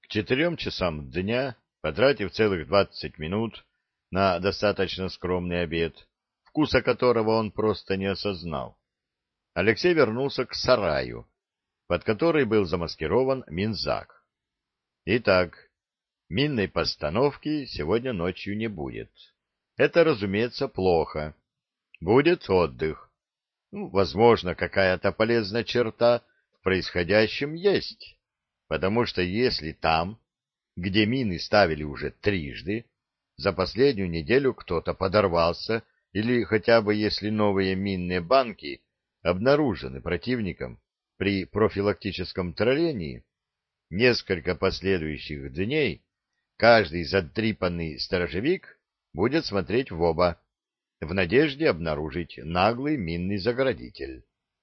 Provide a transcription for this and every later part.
К 4 часам дня, потратив целых 20 минут на достаточно скромный обед, вкуса которого он просто не осознал, Алексей вернулся к сараю, под который был замаскирован Минзак. Итак, минной постановки сегодня ночью не будет. Это, разумеется, плохо. Будет отдых. Возможно, какая-то полезная черта в происходящем есть, потому что если там, где мины ставили уже трижды, за последнюю неделю кто-то подорвался, или хотя бы если новые минные банки обнаружены противником при профилактическом троллении, несколько последующих дней каждый задрипанный сторожевик будет смотреть в оба, в надежде обнаружить наглый минный заградитель.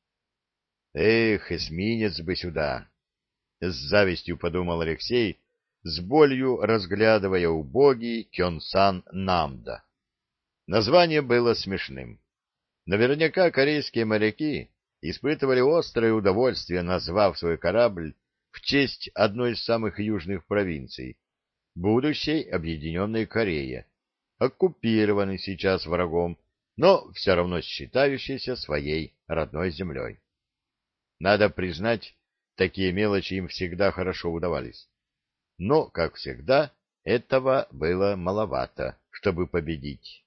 «Эх, эсминец бы сюда!» — с завистью подумал Алексей, с болью разглядывая убогий Кёнсан Намда. Название было смешным. Наверняка корейские моряки испытывали острое удовольствие, назвав свой корабль в честь одной из самых южных провинций будущей объединенной Кореи, оккупированной сейчас врагом, но все равно считающейся своей родной землей. Надо признать, такие мелочи им всегда хорошо удавались. Но, как всегда, этого было маловато, чтобы победить.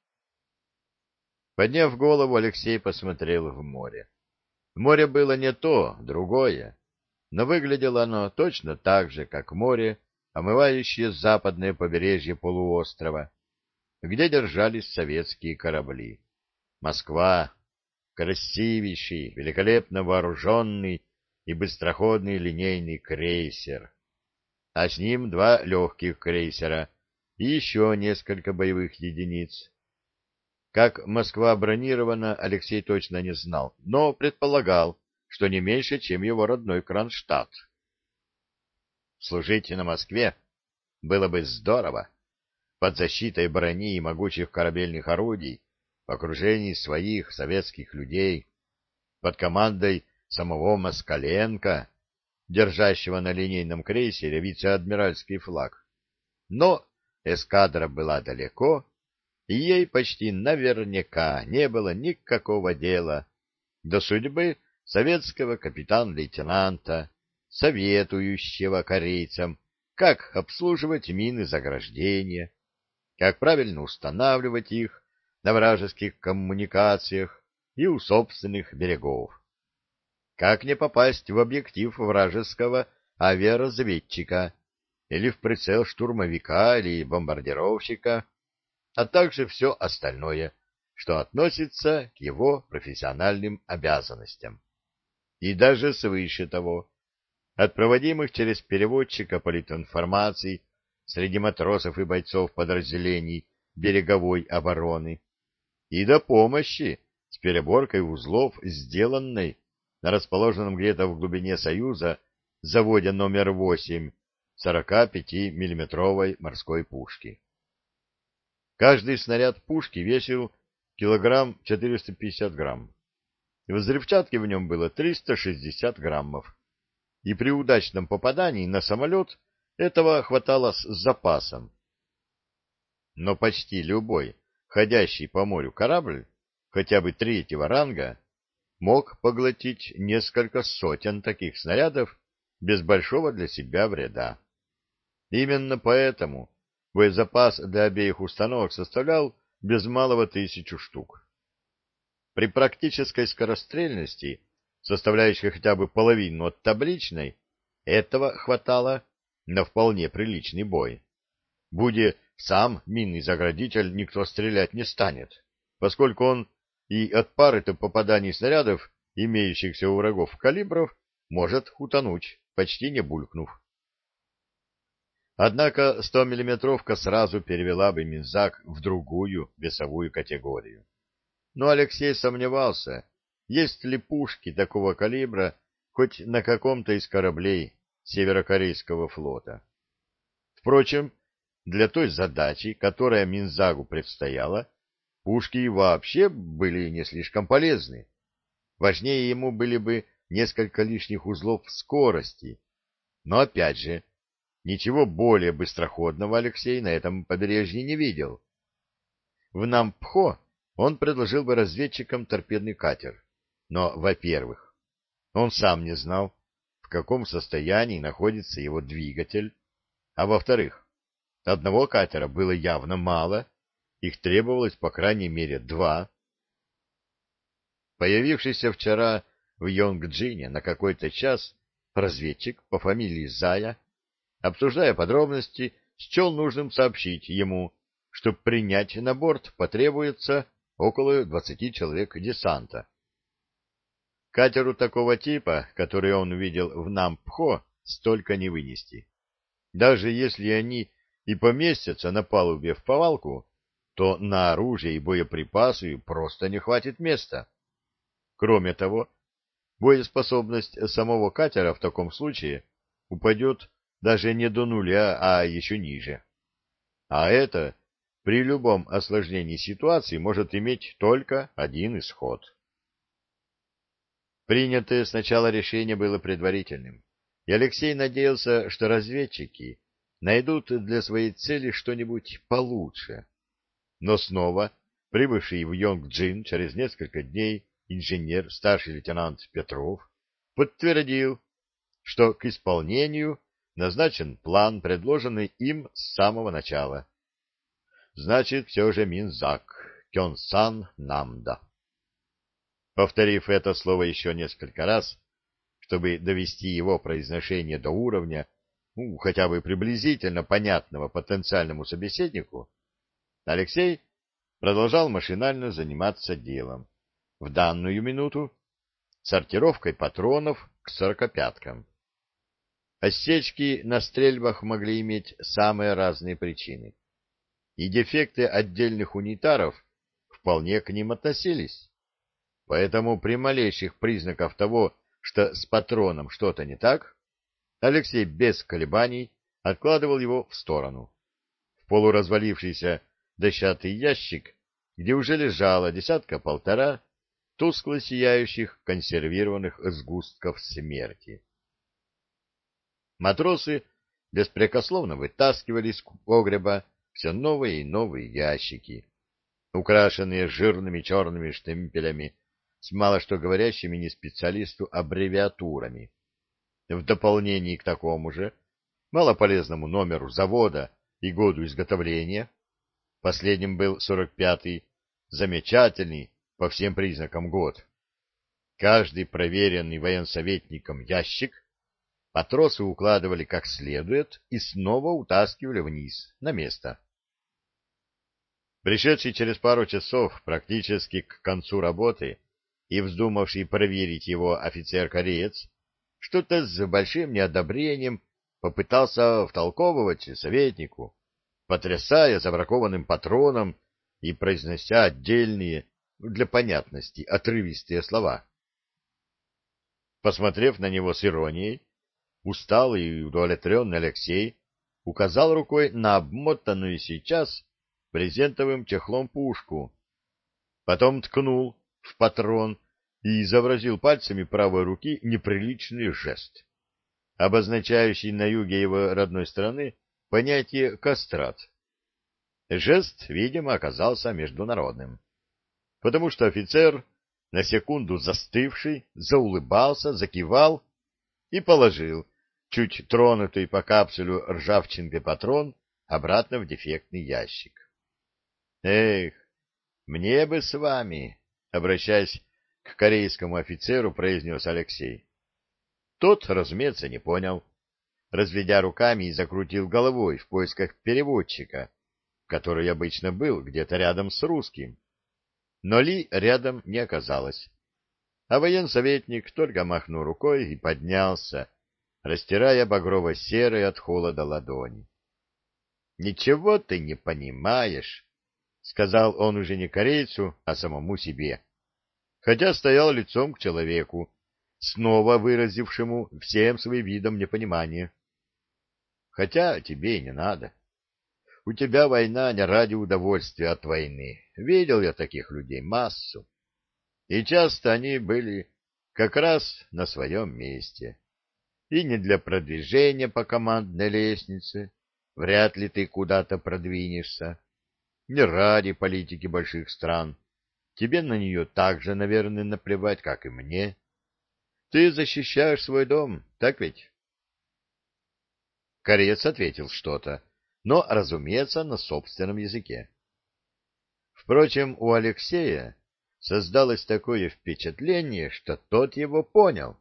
Подняв голову, Алексей посмотрел в море. Море было не то, другое, но выглядело оно точно так же, как море, омывающее западное побережье полуострова, где держались советские корабли. Москва, красивейший, великолепно вооруженный и быстроходный линейный крейсер, а с ним два легких крейсера и еще несколько боевых единиц. Как Москва бронирована, Алексей точно не знал, но предполагал, что не меньше, чем его родной Кронштадт. Служить на Москве было бы здорово, под защитой брони и могучих корабельных орудий, в окружении своих советских людей, под командой самого Москаленко, держащего на линейном крейсере вице-адмиральский флаг. Но эскадра была далеко, и ей почти наверняка не было никакого дела до судьбы советского капитан-лейтенанта, советующего корейцам, как обслуживать мины заграждения, как правильно устанавливать их на вражеских коммуникациях и у собственных берегов, как не попасть в объектив вражеского авиаразведчика или в прицел штурмовика или бомбардировщика, а также все остальное, что относится к его профессиональным обязанностям. И даже свыше того, от проводимых через переводчика политинформаций среди матросов и бойцов подразделений береговой обороны и до помощи с переборкой узлов, сделанной на расположенном где-то в глубине Союза заводе номер 8 45-миллиметровой морской пушки. Каждый снаряд пушки весил килограмм 450 грамм. Взрывчатки в нем было 360 граммов. И при удачном попадании на самолет этого хватало с запасом. Но почти любой ходящий по морю корабль, хотя бы третьего ранга, мог поглотить несколько сотен таких снарядов без большого для себя вреда. Именно поэтому боезапас для обеих установок составлял без малого 1000 штук. При практической скорострельности, составляющей хотя бы половину от табличной, этого хватало на вполне приличный бой. Будь сам минный заградитель, никто стрелять не станет, поскольку он и от пары-то попаданий снарядов, имеющихся у врагов калибров, может утонуть, почти не булькнув. Однако 100-миллиметровка сразу перевела бы Минзак в другую весовую категорию. Но Алексей сомневался, есть ли пушки такого калибра хоть на каком-то из кораблей Северокорейского флота. Впрочем, для той задачи, которая Минзагу предстояла, пушки и вообще были не слишком полезны. Важнее ему были бы несколько лишних узлов скорости. Но опять же, ничего более быстроходного Алексей на этом побережье не видел. В Нампхо он предложил бы разведчикам торпедный катер. Но, во-первых, он сам не знал, в каком состоянии находится его двигатель, а во-вторых, одного катера было явно мало, их требовалось по крайней мере 2. Появившийся вчера в Йонгджине на какой-то час разведчик по фамилии Зая, обсуждая подробности, счел нужным сообщить ему, что принять на борт потребуется около 20 человек десанта. Катеру такого типа, который он увидел в Нампхо, столько не вынести. Даже если они и поместятся на палубе в повалку, то на оружие и боеприпасы просто не хватит места. Кроме того, боеспособность самого катера в таком случае упадет даже не до 0, а еще ниже. А это при любом осложнении ситуации может иметь только один исход. Принятое сначала решение было предварительным, и Алексей надеялся, что разведчики найдут для своей цели что-нибудь получше. Но снова прибывший в Йонгджин через несколько дней инженер, старший лейтенант Петров, подтвердил, что к исполнению назначен план, предложенный им с самого начала. Значит, все же Минзак, Кёнсан Намда. Повторив это слово еще несколько раз, чтобы довести его произношение до уровня, хотя бы приблизительно понятного потенциальному собеседнику, Алексей продолжал машинально заниматься делом. В данную минуту сортировкой патронов к 45-кам. Осечки на стрельбах могли иметь самые разные причины, и дефекты отдельных унитаров вполне к ним относились. Поэтому при малейших признаках того, что с патроном что-то не так, Алексей без колебаний откладывал его в сторону. В полуразвалившийся дощатый ящик, где уже лежало 1.5 тускло сияющих консервированных сгустков смерти. Матросы беспрекословно вытаскивали из погреба все новые и новые ящики, украшенные жирными черными штемпелями с мало что говорящими не специалисту аббревиатурами. В дополнение к такому же малополезному номеру завода и году изготовления, последним был 45-й, замечательный по всем признакам год, каждый проверенный военсоветником ящик матросы укладывали как следует и снова утаскивали вниз, на место. Пришедший через пару часов практически к концу работы и вздумавший проверить его офицер-кореец, что-то с большим неодобрением попытался втолковывать советнику, потрясая забракованным патроном и произнося отдельные, для понятности, отрывистые слова. Посмотрев на него с иронией, усталый и удовлетворенный Алексей указал рукой на обмотанную сейчас брезентовым чехлом пушку, потом ткнул в патрон и изобразил пальцами правой руки неприличный жест, обозначающий на юге его родной страны понятие «кастрат». Жест, видимо, оказался международным, потому что офицер, на секунду застывший, заулыбался, закивал и положил чуть тронутый по капсулю ржавчинкой патрон обратно в дефектный ящик. «Эх, мне бы с вами», — обращаясь к корейскому офицеру, произнес Алексей. Тот, разумеется, не понял, разведя руками и закрутил головой в поисках переводчика, который обычно был где-то рядом с русским. Но Ли рядом не оказалось, а военсоветник только махнул рукой и поднялся, растирая багрово-серые от холода ладони. — Ничего ты не понимаешь, — сказал он уже не корейцу, а самому себе, хотя стоял лицом к человеку, снова выразившему всем своим видом непонимание. — Хотя тебе и не надо. У тебя война не ради удовольствия от войны. Видел я таких людей массу. И часто они были как раз на своем месте. и не для продвижения по командной лестнице, вряд ли ты куда-то продвинешься, не ради политики больших стран. Тебе на нее так же, наверное, наплевать, как и мне. Ты защищаешь свой дом, так ведь? Кореец ответил что-то, но, разумеется, на собственном языке. Впрочем, у Алексея создалось такое впечатление, что тот его понял.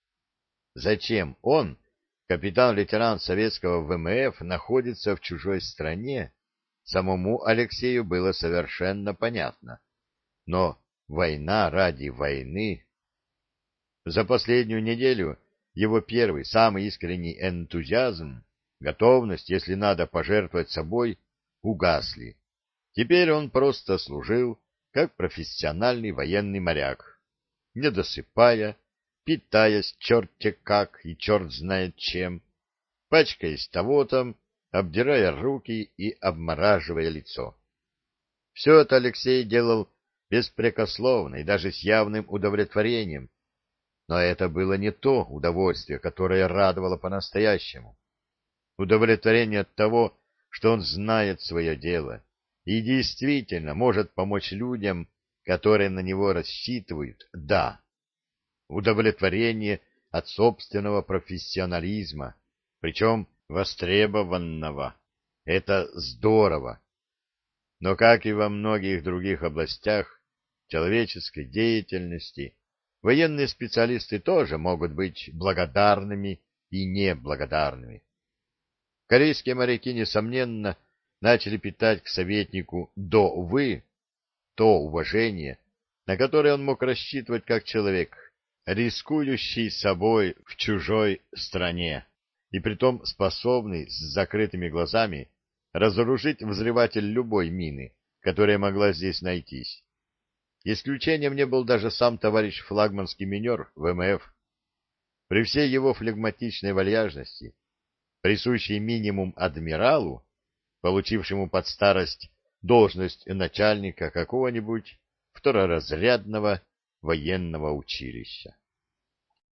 Зачем он, капитан-лейтенант советского ВМФ, находится в чужой стране, самому Алексею было совершенно понятно. Но война ради войны... За последнюю неделю его первый, самый искренний энтузиазм, готовность, если надо, пожертвовать собой, угасли. Теперь он просто служил, как профессиональный военный моряк, не досыпая, питаясь черт-те как и черт знает чем, пачкаясь того там, обдирая руки и обмораживая лицо. Все это Алексей делал беспрекословно и даже с явным удовлетворением, но это было не то удовольствие, которое радовало по-настоящему. Удовлетворение от того, что он знает свое дело и действительно может помочь людям, которые на него рассчитывают, да. Удовлетворение от собственного профессионализма, причем востребованного. Это здорово. Но, как и во многих других областях человеческой деятельности, военные специалисты тоже могут быть благодарными и неблагодарными. Корейские моряки, несомненно, начали питать к советнику до «вы» то уважение, на которое он мог рассчитывать как человек, рискующий собой в чужой стране, и притом способный с закрытыми глазами разоружить взрыватель любой мины, которая могла здесь найтись. Исключением не был даже сам товарищ флагманский минер ВМФ. При всей его флегматичной вальяжности, присущей минимум адмиралу, получившему под старость должность начальника какого-нибудь второразрядного военного училища.